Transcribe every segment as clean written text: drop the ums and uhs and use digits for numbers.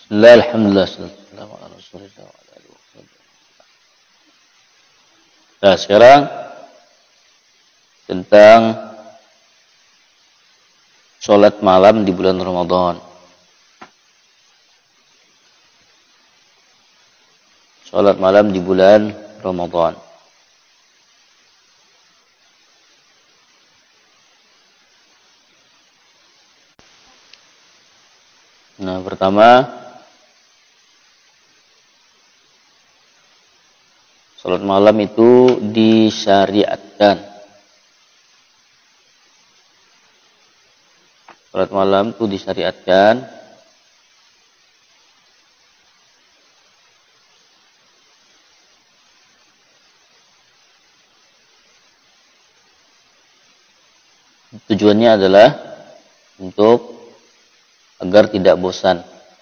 Bismillah, alhamdulillah, sallallahu alaihi wasallam. Nah, sekarang tentang sholat malam di bulan Ramadan. Sholat malam di bulan Ramadan. Nah, pertama, sholat malam itu disyariatkan. Sholat malam itu disyariatkan tujuannya adalah untuk agar tidak bosan.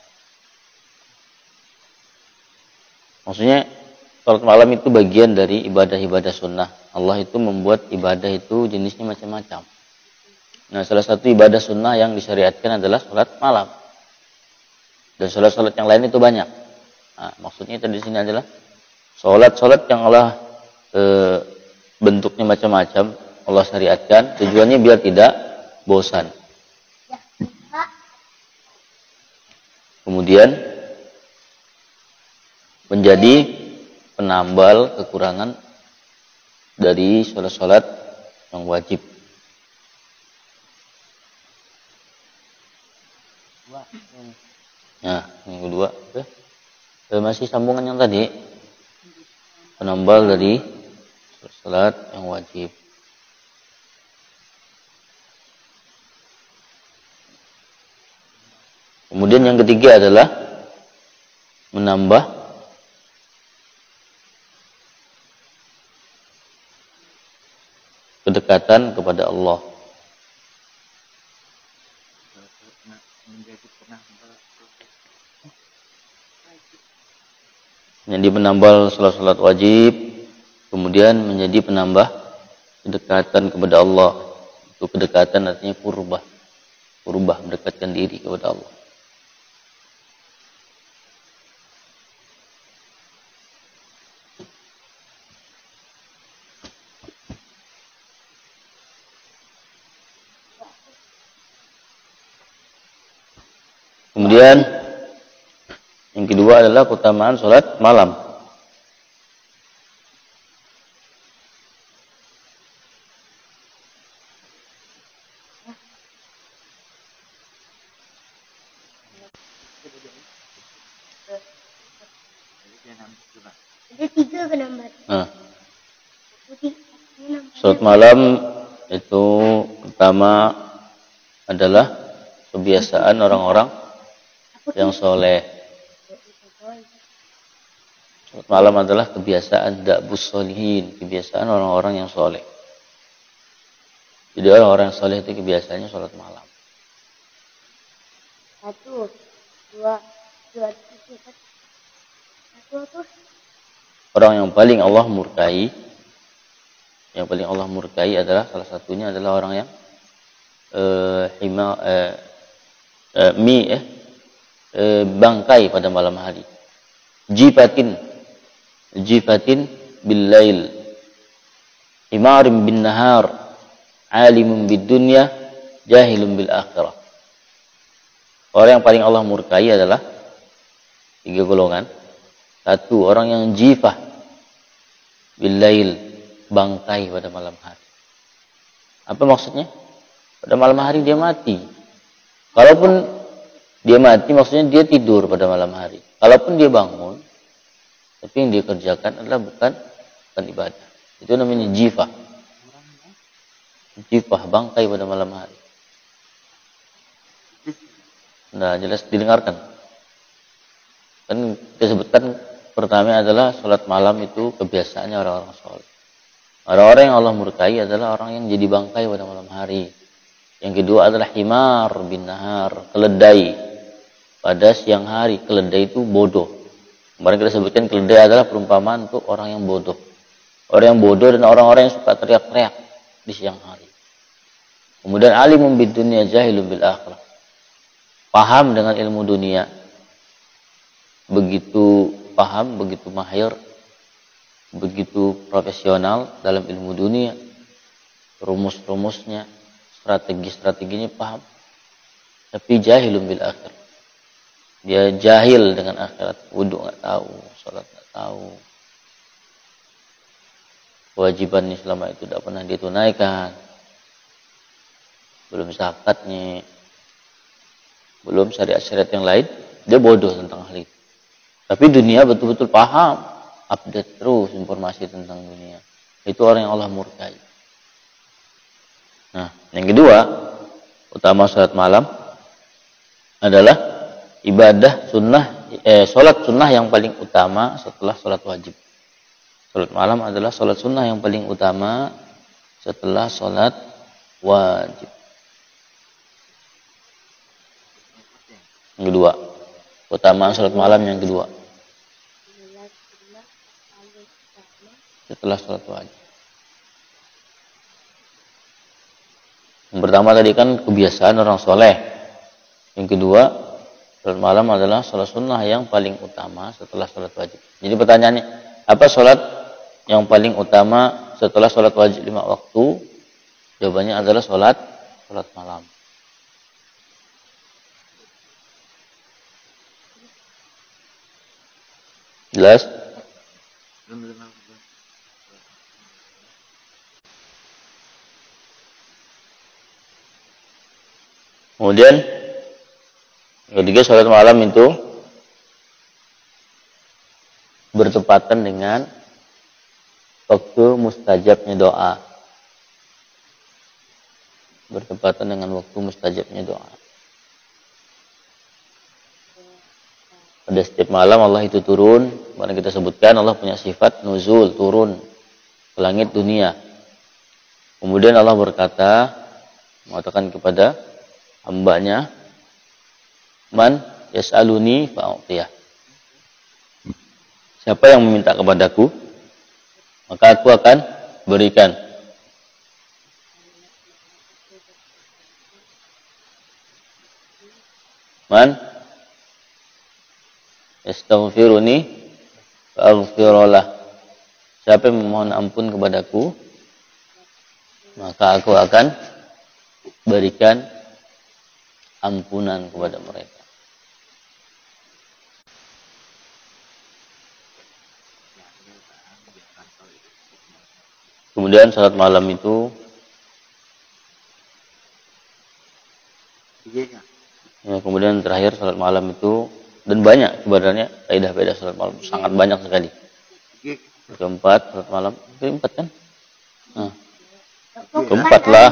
Maksudnya sholat malam itu bagian dari ibadah-ibadah sunnah. Allah itu membuat ibadah itu jenisnya macam-macam. Nah, salah satu ibadah sunnah yang disyariatkan adalah sholat malam. Dan sholat-sholat yang lain itu banyak. Nah, maksudnya di sini adalah sholat-sholat yang Allah bentuknya macam-macam, Allah syariatkan. Tujuannya biar tidak bosan. Kemudian menjadi penambal kekurangan dari sholat-sholat yang wajib. Nah, yang kedua, masih sambungan yang tadi, penambal dari sholat yang wajib. Kemudian yang ketiga adalah menambah kedekatan kepada Allah. Menjadi penambal salat-salat wajib, kemudian menjadi penambah kedekatan kepada Allah. Itu kedekatan artinya qurbah. Qurbah, mendekatkan diri kepada Allah. Kemudian yang kedua adalah keutamaan sholat malam. Nah, sholat malam itu pertama adalah kebiasaan orang-orang yang soleh. Sholat malam adalah kebiasaan da'bus sholihin, kebiasaan orang-orang yang soleh. Jadi orang-orang yang soleh itu kebiasaannya sholat malam. 1, 2, 3. Orang yang paling Allah murkai, adalah salah satunya adalah orang yang bangkai pada malam hari. Jifatin bil lail, himarim bin nahar, alimun bid dunya, jahilun bil akhirah. Orang yang paling Allah murkai adalah 3 golongan. 1, orang yang jifah bil lail, bangkai pada malam hari. Apa maksudnya? Pada malam hari dia mati. Kalaupun dia mati, maksudnya dia tidur pada malam hari. Kalaupun dia bangun, tapi yang dia kerjakan adalah bukan ibadah. Itu namanya jifah. Jifah, bangkai pada malam hari. Nah, jelas didengarkan. Kan kita sebutkan pertama adalah sholat malam itu kebiasaannya orang-orang soleh. Orang-orang yang Allah murkai adalah orang yang jadi bangkai pada malam hari. Yang kedua adalah himar bin nahar, keledai pada siang hari. Keledai itu bodoh. Kemarin kita sebutkan keledai adalah perumpamaan untuk orang yang bodoh. Orang yang bodoh dan orang-orang yang suka teriak-teriak di siang hari. Kemudian alimun bid dunya, jahilun bil akhirah. Paham dengan ilmu dunia, begitu paham, begitu mahir, begitu profesional dalam ilmu dunia, rumus-rumusnya, strategi-strateginya paham, tapi jahilun bil akhir. Dia jahil dengan akhirat, wudu nggak tahu, sholat nggak tahu, kewajiban selama itu tidak pernah ditunaikan, belum zakatnya, belum syariat-syariat yang lain, dia bodoh tentang hal itu. Tapi dunia betul-betul paham, update terus informasi tentang dunia. Itu orang yang Allah murkai. Nah, yang kedua, utama salat malam adalah ibadah sunnah, salat sunnah yang paling utama setelah salat wajib. Salat malam adalah salat sunnah yang paling utama setelah salat wajib. Yang kedua, utamaan salat malam yang kedua setelah salat wajib. Yang pertama tadi kan kebiasaan orang soleh. Yang kedua, salat malam adalah salat sunnah yang paling utama setelah salat wajib. Jadi pertanyaannya, apa salat yang paling utama setelah salat wajib 5 waktu? Jawabannya adalah salat malam. Jelas? Kemudian ketiga, salat malam itu bertepatan dengan waktu mustajabnya doa. Bertepatan dengan waktu mustajabnya doa. Pada setiap malam Allah itu turun, mana kita sebutkan Allah punya sifat nuzul, turun ke langit dunia. Kemudian Allah berkata, mengatakan kepada hambanya, man yas'aluni fa'utiyah. Siapa yang meminta kepadaku, maka aku akan berikan. Man yastaghfiruni fa'aghfirullah. Siapa yang memohon ampun kepadaku, maka aku akan berikan ampunan kepada mereka. Kemudian salat malam itu kemudian terakhir salat malam itu, dan banyak sebenarnya kaidah-kaidah salat malam, sangat banyak sekali. Keempat salat malam, keempat kan? Nah, keempat lah.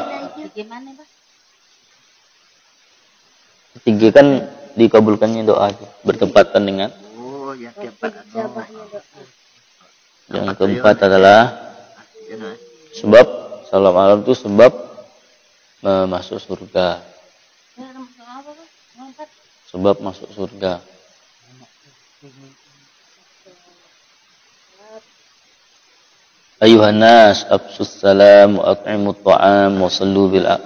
Ketiga kan dikabulkannya doa, bertepatan dengan. Yang keempat adalah sebab salat malam itu sebab masuk surga. Sebab masuk surga. Ayuhan nas afsus salam wa at'imut ta'am wa sallu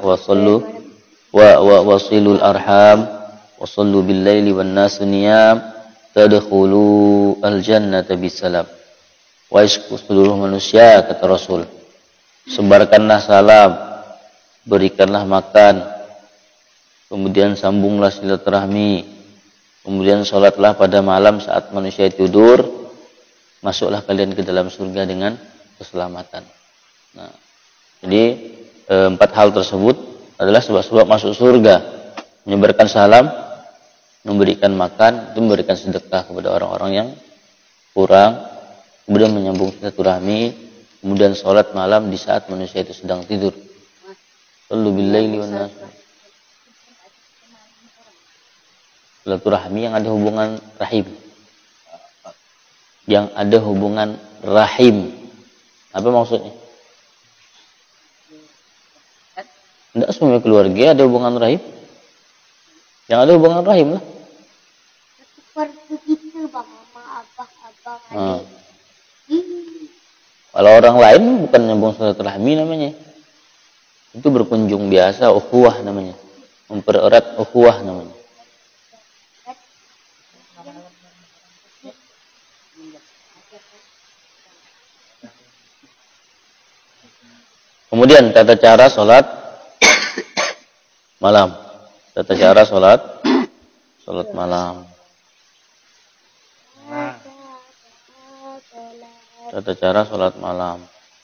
wasilul arham wa sallu bil laili wan nasu niyam tadkhulu al jannata bisalam. Wa isku seluruh manusia, kata Rasul, sebarkanlah salam, berikanlah makan, kemudian sambunglah silaturahmi, kemudian sholatlah pada malam saat manusia tidur, masuklah kalian ke dalam surga dengan keselamatan. Nah, jadi 4 hal tersebut adalah sebab-sebab masuk surga. Menyebarkan salam, memberikan makan, itu memberikan sedekah kepada orang-orang yang kurang, kemudian menyambung silaturahmi, kemudian sholat malam di saat manusia itu sedang tidur. Sallu bil laili wan nas. Silaturahmi yang ada hubungan rahim. Yang ada hubungan rahim. Apa maksudnya? Tidak semua keluarga ada hubungan rahim. Yang ada hubungan rahim lah. Seperti itu bang, mama, abah, adik. Kalau orang lain bukan nyambung silaturahmi namanya. Itu berkunjung biasa, ukhuwah namanya. Mempererat ukhuwah namanya. Kemudian tata cara sholat malam. Tata cara sholat malam. Tata cara sholat malam.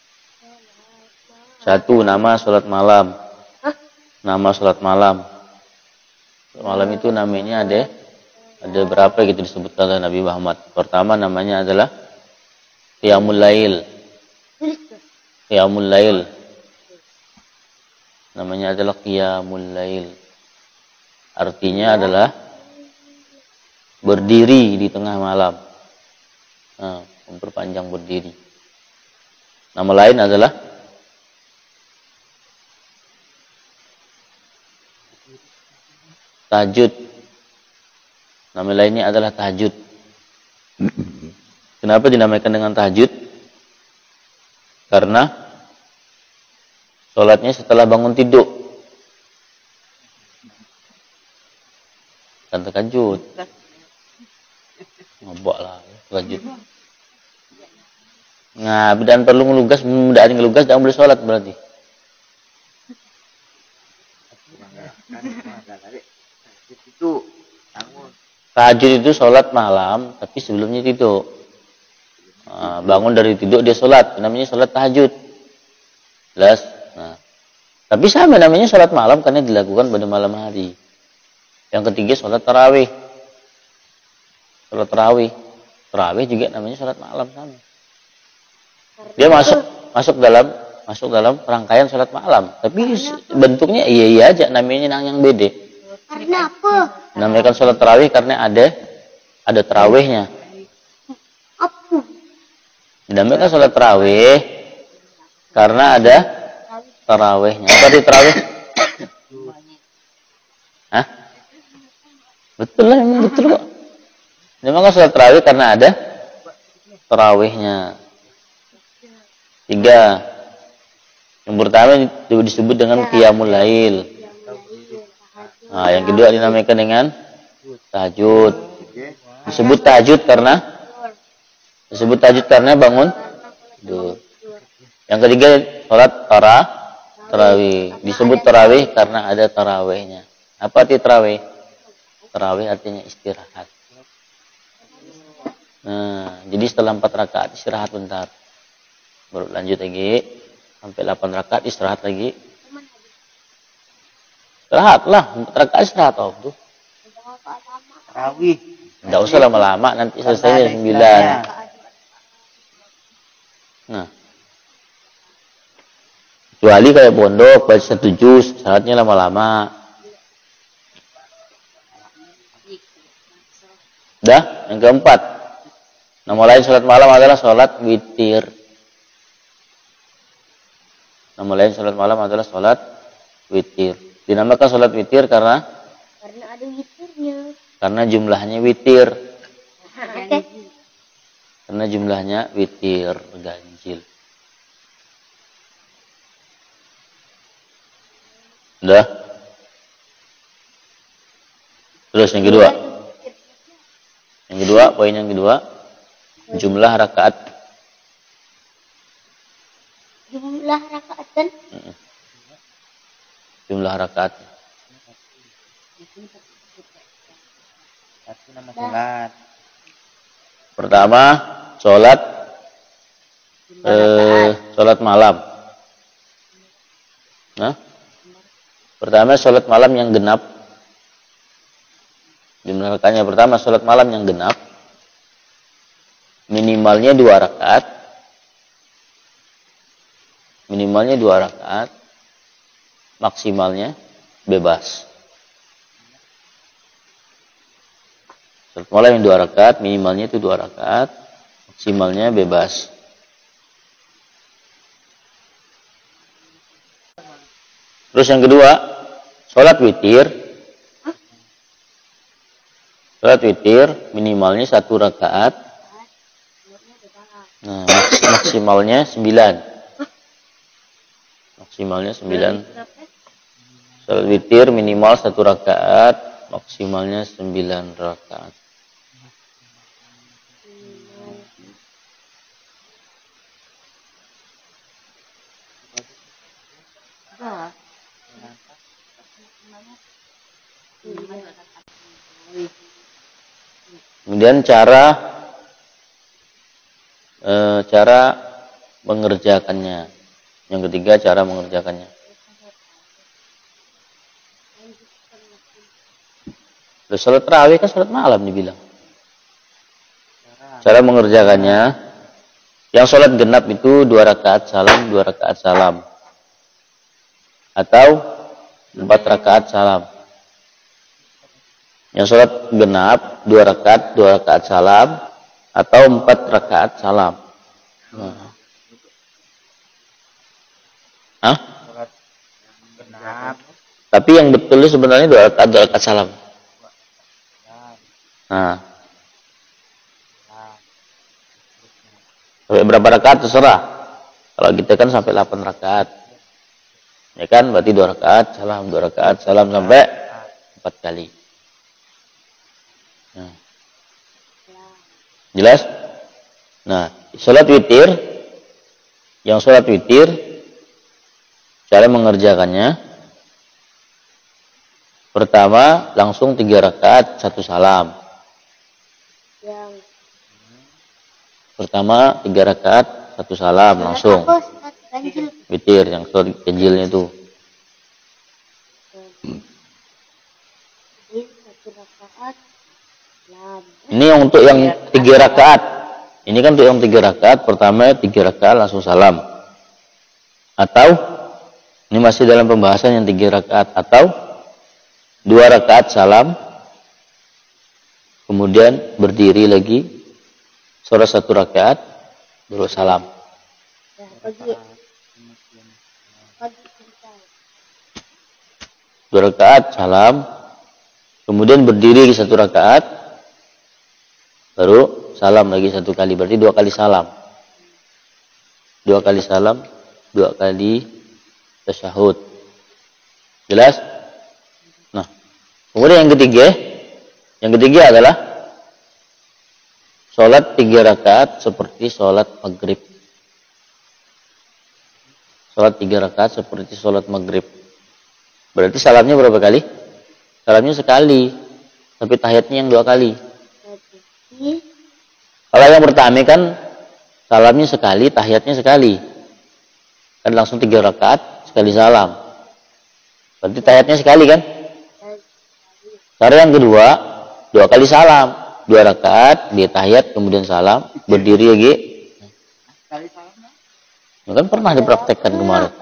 Satu, nama sholat malam. Nama sholat malam. Malam itu namanya ada berapa gitu disebutkan oleh Nabi Muhammad. Pertama namanya adalah Qiyamul Lail. Qiyamul Lail. Namanya adalah Qiyamul Lail. Artinya adalah berdiri di tengah malam. Nah, memperpanjang berdiri. Nama lain adalah tahajud. Nama lainnya adalah tahajud. Kenapa dinamakan dengan tahajud? Karena sholatnya setelah bangun tidur. Kan tahajud. Ngobok lah, tahajud. Nah, dan perlu ngelugas, mudah ngelugas, jangan boleh sholat berarti. Tahajud itu sholat malam, tapi sebelumnya tidur. Nah, bangun dari tidur dia sholat, namanya sholat tahajud. Jelas. Nah, tapi sama namanya sholat malam karena dilakukan pada malam hari. Yang ketiga sholat tarawih. Sholat tarawih. Tarawih juga namanya sholat malam sama. Dia masuk dalam rangkaian sholat malam. Tapi bentuknya iya aja, namanya yang beda. Karena apa? Namanya sholat tarawih karena ada tarawihnya. Apa? Dinamakan sholat tarawih karena ada tarawihnya. Apa di tarawih? Hah? Betul lah, memang betul kok. Dinamakan sholat tarawih karena ada tarawihnya. 3. Yang pertama disebut dengan Qiyamul Lail. Nah, yang kedua dinamakan dengan tahajud. Disebut tahajud karena bangun tidur. Yang ketiga sholat tarawih. Disebut tarawih karena ada tarawihnya. Apa arti tarawih? Tarawih artinya istirahat. Nah, jadi setelah 4 rakaat istirahat bentar. Baru lanjut lagi sampai 8 rakaat istirahat lagi. Istirahat lah, 4 rakaat istirahat tuh. Tarawih. Enggak usah lama-lama, nanti selesai 9. Nah. Kecuali kayak pondok baca 1 juz, salatnya lama-lama. Dah, yang keempat. Nama lain salat malam adalah salat witir. Nama lain salat malam adalah salat witir. Dinamakan salat witir karena ada witirnya. Karena jumlahnya witir. Okay. Karena jumlahnya witir, ganjil. Udah? Terus yang kedua. Yang kedua, poin yang kedua, jumlah rakaat. Jumlah rakaat kan? Jumlah rakaat. Satu nama sholat. Pertama, sholat malam. Nah, pertama sholat malam yang genap. Jumlah rakaatnya pertama sholat malam yang genap. Minimalnya 2 rakaat. Minimalnya 2 rakaat. Maksimalnya bebas. Sholat malam yang 2 rakaat, minimalnya itu 2 rakaat, maksimalnya bebas. Terus yang kedua, sholat witir. Sholat witir minimalnya 1 rakaat. Nah, maksimalnya 9. Maksimalnya 9. Sholat witir minimal 1 rakaat, maksimalnya 9 rakaat. Kemudian cara mengerjakannya. Yang ketiga, cara mengerjakannya. Salat tarawih kan salat malam dibilang. Cara mengerjakannya, yang salat genap itu 2 rakaat salam, 2 rakaat salam. Atau 4 rakaat salam. Yang salat genap 2 rakaat, 2 rakaat salam atau 4 rakaat salam. Nah. Hah? Tapi yang betulnya sebenarnya 2 rakaat, 2 rakaat salam. Nah. Sampai berapa rakaat terserah. Kalau kita kan sampai 8 rakaat. Ya kan, berarti 2 rakaat salam, 2 rakaat salam sampai 4 kali. Nah. Jelas? Nah, salat witir, yang salat witir, cara mengerjakannya, pertama langsung 3 rakaat 1 salam. Pertama 3 rakaat 1 salam langsung. Witir yang salat ganjilnya itu. Ini untuk yang 3 rakaat. Ini kan untuk yang 3 rakaat, pertama 3 rakaat langsung salam. Atau ini masih dalam pembahasan yang 3 rakaat, atau 2 rakaat salam, kemudian berdiri lagi, sholat 1 rakaat, baru salam. 2 rakaat salam, kemudian berdiri 1 rakaat, baru salam lagi 1 kali, berarti 2 kali salam. 2 kali salam, 2 kali tasyahud. Jelas? Nah, kemudian yang ketiga adalah sholat 3 rakaat seperti sholat maghrib. Sholat 3 rakaat seperti sholat maghrib. Berarti salamnya berapa kali? Salamnya sekali, tapi tahiyatnya yang 2 kali. Kalau yang pertama kan salamnya sekali, tahiyatnya sekali. Kan langsung 3 rakaat sekali salam. Berarti tahiyatnya sekali kan? Cara yang kedua 2 kali salam, 2 rakaat, dia tahiyat kemudian salam, berdiri lagi. Ya kan pernah dipraktekkan kemarin.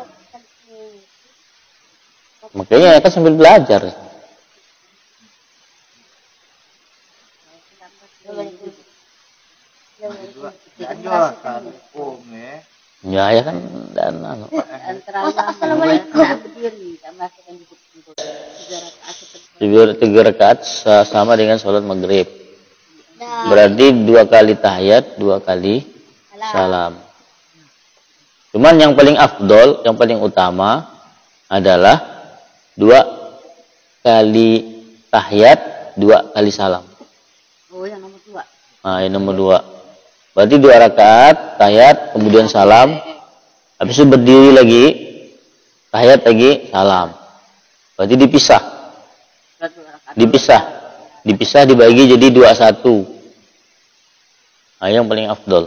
Makanya kan sambil belajar. Ya kan dan Assalamualaikum. 3 rakaat sama dengan sholat maghrib. Berarti 2 kali tahiyat, 2 kali salam. Cuman yang paling afdol, yang paling utama adalah 2 kali tahiyat, 2 kali salam. Oh, yang nomor 2. Nah, yang nomor 2. Berarti 2 rakaat, tahiyat, kemudian salam. Habis itu berdiri lagi, tahiyat lagi, salam. Berarti dipisah. Dipisah dibagi jadi 2-1. Nah, yang paling afdol.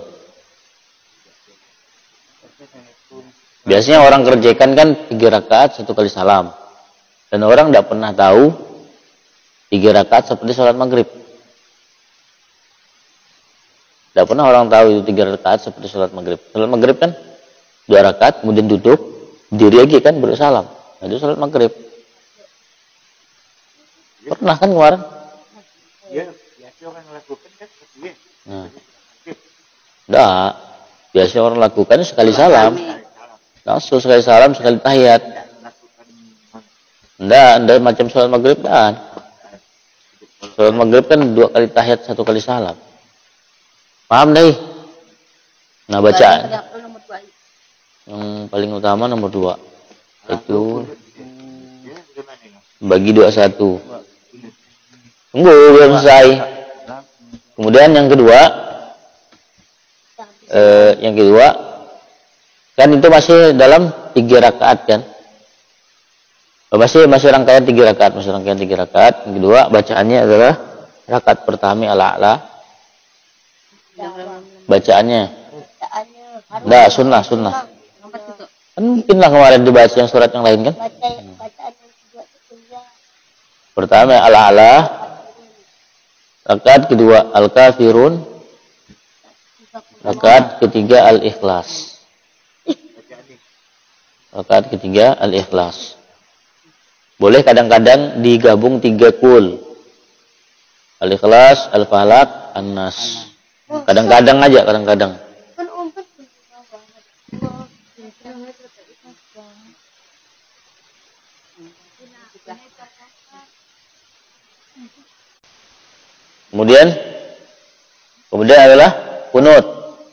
Biasanya orang kerjakan kan 3 rakaat 1 kali salam. Dan orang tidak pernah tahu 3 rakaat seperti sholat maghrib. Tidak pernah orang tahu itu 3 rakaat seperti sholat maghrib. Sholat maghrib kan 2 rakaat, kemudian duduk, diri lagi kan baru salam. Nah, itu sholat maghrib. Pernah kan kemarin? Iya, biasa orang lakukan kan seperti itu. Nah. Enggak. Biasanya orang lakukan sekali salam. Langsung sekali salam, sekali tahiyat. Enggak macam sholat maghrib kan. Sholat maghrib kan 2 kali tahiyat, 1 kali salam. Paham deh? Nah, bacaan yang paling utama nomor 2. Itu bagi 2-1. Tunggu, belum selesai. Kemudian yang kedua kan itu masih dalam 3 rakaat kan. Masih rangkaian 3 rakaat, Yang kedua bacaannya adalah rakaat pertama al-a'la. Bacaannya. Enggak, sunnah. Kan mungkin lah kemarin dibaca yang surat yang lain kan? Bacaan yang kedua itu ya. Pertama al-a'la. Rakaat kedua al-kafirun. Rakaat ketiga al-ikhlas. Rakaat ketiga al-ikhlas. Boleh kadang-kadang digabung 3 kul. Al-ikhlas, al-falaq, an-nas. Kadang-kadang aja, kadang-kadang. Kan umpet Kemudian adalah kunut.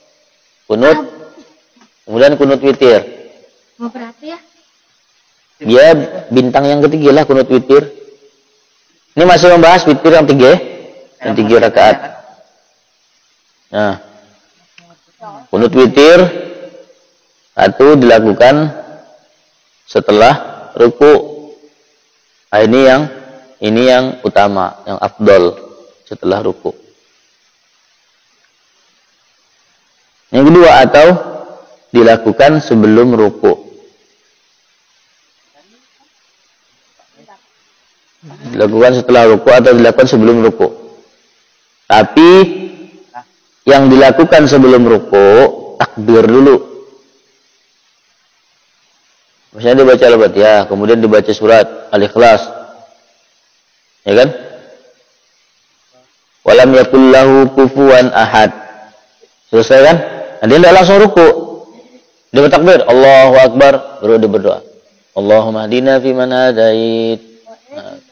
Kemudian kunut witir. mau berarti ya? Dia bintang yang ketiga lah kunut witir. Ini masih membahas witir yang 3 rakaat. Nah, kunut witir satu dilakukan setelah ruku. Nah, ini yang utama, yang afdol setelah ruku. Yang kedua atau dilakukan sebelum ruku. Dilakukan setelah ruku atau dilakukan sebelum ruku. Tapi yang dilakukan sebelum ruku takbir dulu. Misalnya dibaca al-Fatihah, kemudian dibaca surat Al-Ikhlas. Ya kan? Walam yakul lahu kufuwan ahad. Selesai kan? Nah, dia tidak langsung ruku. Dia bertakbir, Allahu Akbar, baru dia berdoa. Allahumma hdina fi man hadait. Nah.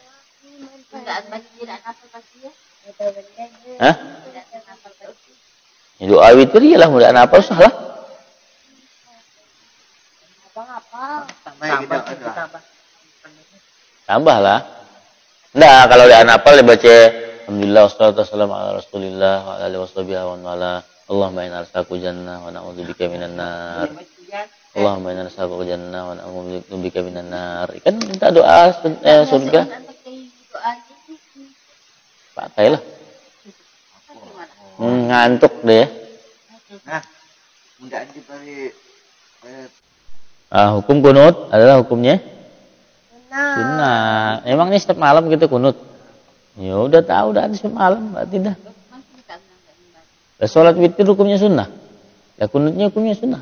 Hah? Ya, doa witir iyalah, mudah apa salah. Tambahlah. Nah, kalau dia anapal dia baca alhamdulillah wassalatu wassalamu ala Rasulillah wa ala alihi washabihi wa wala. Allahumma inna nas'aluka jannah wa na'udzubika minan nar. Allahumma inna nas'aluka jannah wa na'udzubika minan nar. Kan minta doa surga. Pakailah. Ngantuk deh. Hukum kunut adalah hukumnya sunnah. Emang ini setiap malam gitu kunut? Ya udah tahu dah setiap malam, berarti dah. Salat witir hukumnya sunnah. Ya kunutnya hukumnya sunnah.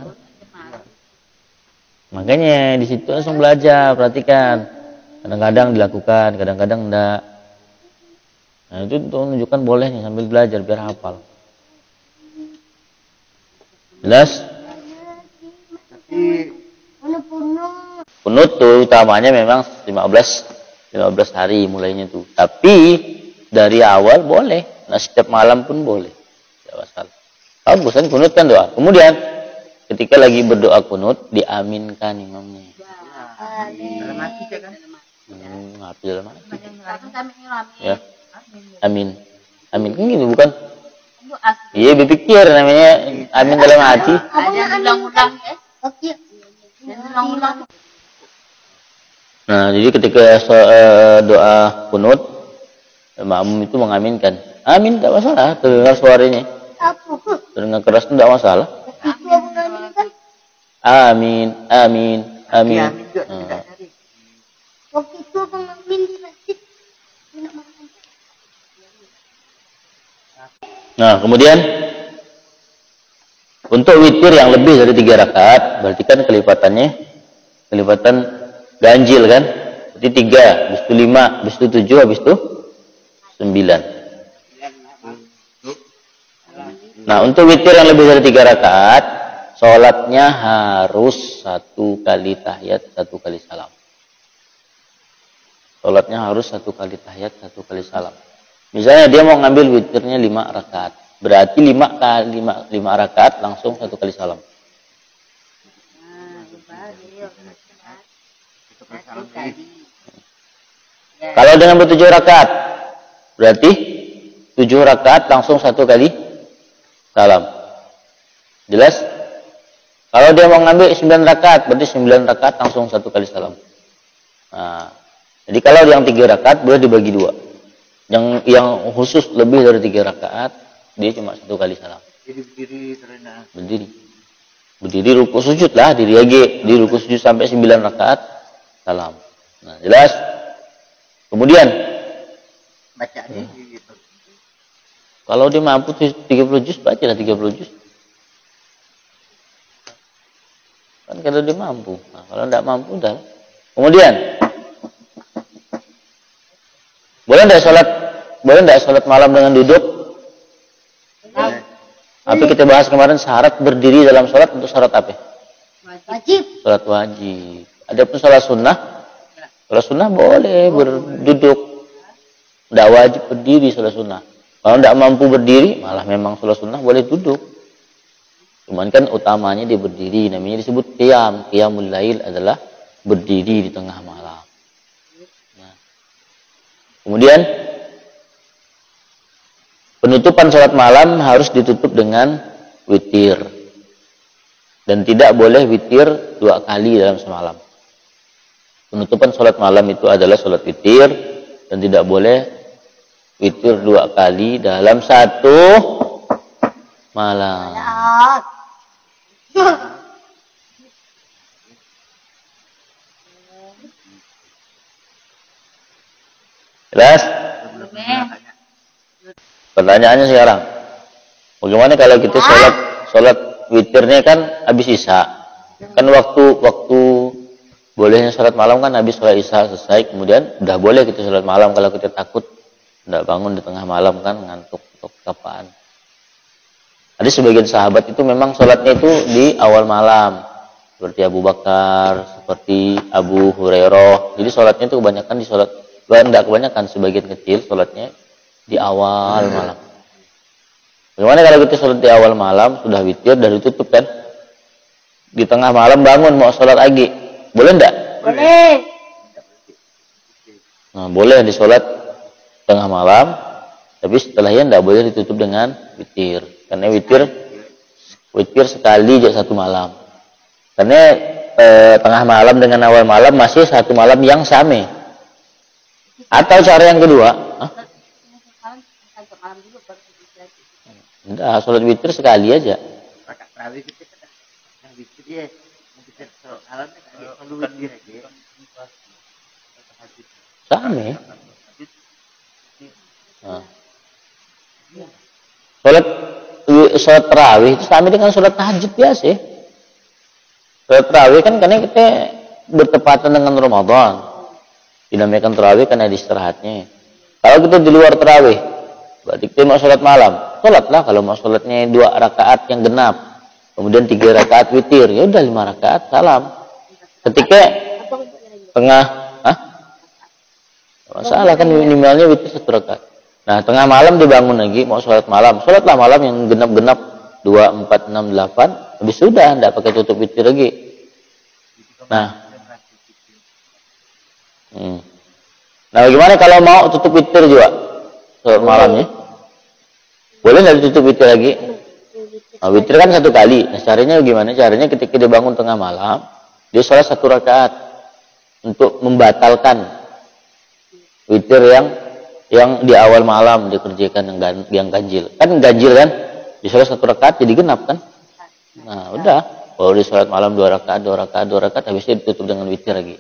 Makanya di situ langsung belajar, perhatikan. Kadang-kadang dilakukan, kadang-kadang enggak. Nah, itu untuk menunjukkan bolehnya sambil belajar biar hafal. Jelas? Kunut tuh utamanya memang 15 hari mulainya tuh. Tapi dari awal boleh. Nah, setiap malam pun boleh. Tidak masalah. Bagus kan kunut kan doa. Kemudian ketika lagi berdoa kunut diaminkan imamnya. Dalam hati kan? Ngapain dalam hati? Ya. Amin. Amin kan gitu bukan? Iya berpikir namanya amin dalam hati. Nah, jadi ketika doa kunut, makmum itu mengaminkan. Amin tidak masalah, terdengar suaranya. Terdengar keras tidak masalah. Amin, amin, amin. Waktu itu pengamin di masjid. Nah, kemudian untuk witir yang lebih dari 3 rakaat, berarti kan kelipatan ganjil kan? Jadi 3, habis itu 5, habis itu 7, habis itu 9. Nah, untuk witir yang lebih dari 3 rakaat, sholatnya harus 1 kali tahiyat, 1 kali salam. Sholatnya harus 1 kali tahiyat, 1 kali salam. Misalnya dia mau ngambil witirnya 5 rakaat. Berarti 5 rakaat langsung 1 kali salam. Kalau dengan 7 rakaat, berarti 7 rakaat langsung 1 kali salam. Jelas? Kalau dia mau ngambil 9 rakaat, berarti 9 rakaat langsung 1 kali salam. Nah, jadi kalau yang 3 rakaat boleh dibagi 2. Yang khusus lebih dari 3 rakaat dia cuma 1 kali salam. Jadi berdiri terena. Berdiri ruku sujud lah, diri lagi di ruku sujud sampai 9 rakaat salam. Nah, jelas. Kemudian Bacaannya gitu. kalau dia mampu 30 juz, bacalah 30 juz. Kan kalau dia mampu. Nah, kalau tidak mampu udah. Kemudian boleh enggak sholat malam dengan duduk? Tapi kita bahas kemarin syarat berdiri dalam sholat untuk syarat apa? Wajib. Sholat wajib. Adapun sholat sunnah boleh berduduk. Tidak wajib berdiri sholat sunnah. Kalau tidak mampu berdiri, malah memang sholat sunnah boleh duduk. Cuman kan utamanya dia berdiri, namanya disebut qiyam. Qiyamul lail adalah berdiri di tengah malam. Nah. Kemudian penutupan sholat malam harus ditutup dengan witir. Dan tidak boleh witir 2 kali dalam semalam. Penutupan sholat malam itu adalah sholat witir. Dan tidak boleh witir 2 kali dalam 1 malam. Jelas? Pertanyaannya sekarang, bagaimana kalau kita sholat witirnya kan habis isya? Kan waktu bolehnya sholat malam kan habis sholat isya selesai, kemudian udah boleh kita sholat malam kalau kita takut tidak bangun di tengah malam kan ngantuk atau kapaan. Ada sebagian sahabat itu memang sholatnya itu di awal malam, seperti Abu Bakar, seperti Abu Hurairah. Jadi sholatnya itu kebanyakan di sholat, tidak kebanyakan, sebagian kecil sholatnya di awal malam. Bagaimana kalau kita sholat di awal malam, sudah witir, dan ditutup kan? Di tengah malam bangun mau sholat lagi, boleh enggak? Boleh. Nah, boleh di sholat tengah malam, tapi setelahnya enggak boleh ditutup dengan witir. Karena witir sekali aja 1 malam. Karena tengah malam dengan awal malam masih 1 malam yang sama. Atau cara yang kedua, enggak, sholat witir sekali aja. Rakaat tarawih kita kan yang witir ya, yang kita sholat malamnya kan selalu witir aja. Sama. Nah. Sholat tarawih itu sama dengan sholat tahajud biasa. Sholat tarawih kan karena kita bertepatan dengan Ramadan. Dinamakan tarawih karena istirahatnya. Kalau kita di luar tarawih, berarti kita mau sholat malam. Sholatlah kalau mau sholatnya 2 rakaat yang genap. Kemudian 3 rakaat witir. Ya udah 5 rakaat salam. Ketika tengah, masalah kan minimalnya witir 1 rakaat. Nah, tengah malam dibangun lagi mau sholat malam. Sholatlah malam yang genap-genap 2, 4, 6, 8. Habis sudah, tidak pakai tutup witir lagi. Nah, bagaimana kalau mau tutup witir juga sholat malamnya? Boleh nggak ditutup witir lagi? Nah, witir kan 1 kali. Nah, caranya gimana? Caranya ketika dia bangun tengah malam, dia sholat 1 rakaat untuk membatalkan witir yang di awal malam dikerjakan yang ganjil. Kan ganjil kan? Di sholat 1 rakaat jadi genap kan? Nah, udah. Kalau di sholat malam 2 rakaat, 2 rakaat, 2 rakaat, habis itu ditutup dengan witir lagi.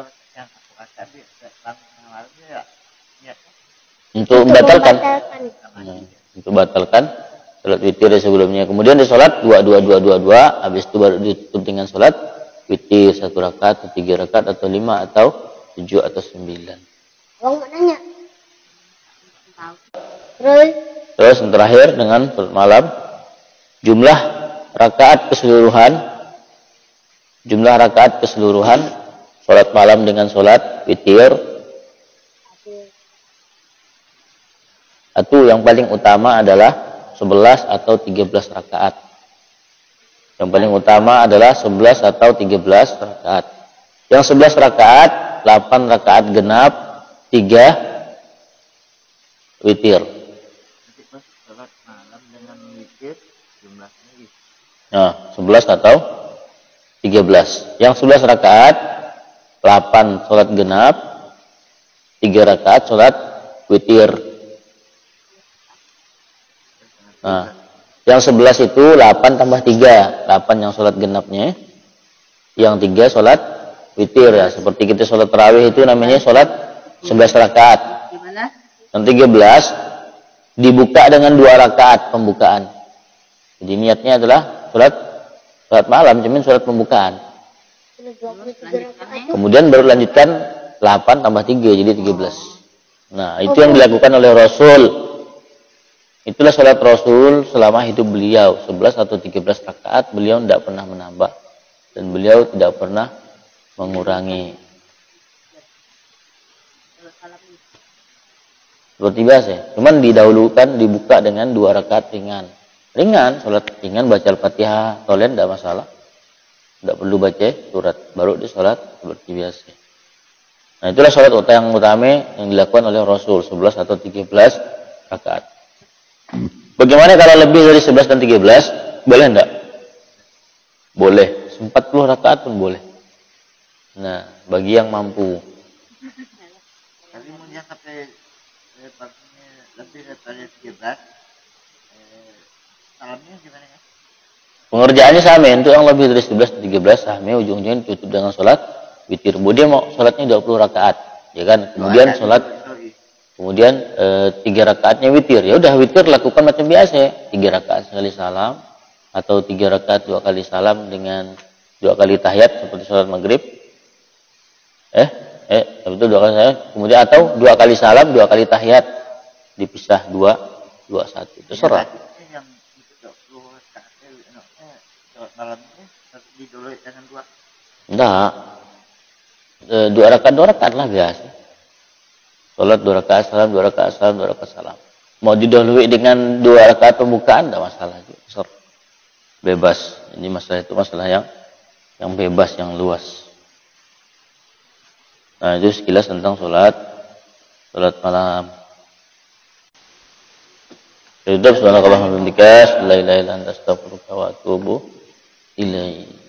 Untuk membatalkan. Untuk batalkan sholat witir sebelumnya. Kemudian di sholat 2, 2, 2, 2, 2. Habis itu baru ditutup dengan sholat witir 1 rakaat, atau 3 rakaat, atau 5, atau 7, atau 9. Mau nanya. Terus yang terakhir dengan sholat malam, jumlah rakaat keseluruhan sholat malam dengan sholat witir. Atau yang paling utama adalah 11 atau 13 rakaat. Yang paling utama adalah 11 atau 13 rakaat. Yang 11 rakaat, 8 rakaat genap, 3 witir. Sholat malam dengan witir jumlahnya. Nah, 11 atau 13. Yang 11 rakaat 8 sholat genap, 3 rakaat sholat witir. Nah, yang 11 itu 8 tambah 3. 8 yang sholat genapnya. Yang 3 sholat witir ya. Seperti kita sholat tarawih itu namanya sholat 11 rakaat. Gimana? Yang 13 dibuka dengan 2 rakaat pembukaan. Jadi niatnya adalah sholat malam, cuman sholat pembukaan. Kemudian baru lanjutkan 8 tambah 3 jadi 13. Nah, itu yang dilakukan oleh Rasul. Itulah sholat Rasul selama hidup beliau. 11 atau 13 rakaat beliau tidak pernah menambah. Dan beliau tidak pernah mengurangi. Seperti biasa. Cuman didahulukan dibuka dengan 2 rakaat ringan. Ringan, sholat ringan baca Al-Fatihah. Tolen tidak masalah. Tidak perlu baca surat. Baru di sholat seperti biasa. Nah, itulah sholat yang utama yang dilakukan oleh Rasul. 11 atau 13 rakaat. Bagaimana kalau lebih dari 11 dan 13? Boleh enggak? Boleh. 40 rakaat pun boleh. Nah, bagi yang mampu. Tapi mungkin sampai lebih daripada 13, salamnya gimana ya? Pengerjaannya sama. Untuk yang lebih dari 11 dan 13, sama ujung-ujungnya tutup dengan sholat witir. Dia mau sholatnya 20 rakaat. Ya kan? Kemudian sholat. Kemudian 3 rakaatnya witir. Ya udah witir lakukan macam biasa. 3 rakaat sekali salam atau 3 rakaat 2 kali salam dengan 2 kali tahiyat seperti sholat maghrib. Itu 2 kali tahiyat. Kemudian atau 2 kali salam 2 kali tahiyat dipisah 2 1. Terserah. Yang itu 20 rakaat sholat malamnya didului dengan 2. Enggak. 2 rakaat lah biasa. Sholat 2 rakaat salam, 2 rakaat salam, 2 rakaat salam. Mau didahului dengan 2 rakaat pembukaan, tidak masalah. Bebas. Ini masalah itu masalah yang bebas, yang luas. Nah, itu sekilas tentang sholat malam. Subhanakallahumma wa bihamdika, la ilaha illa anta astaghfiruka wa atubu ilaik.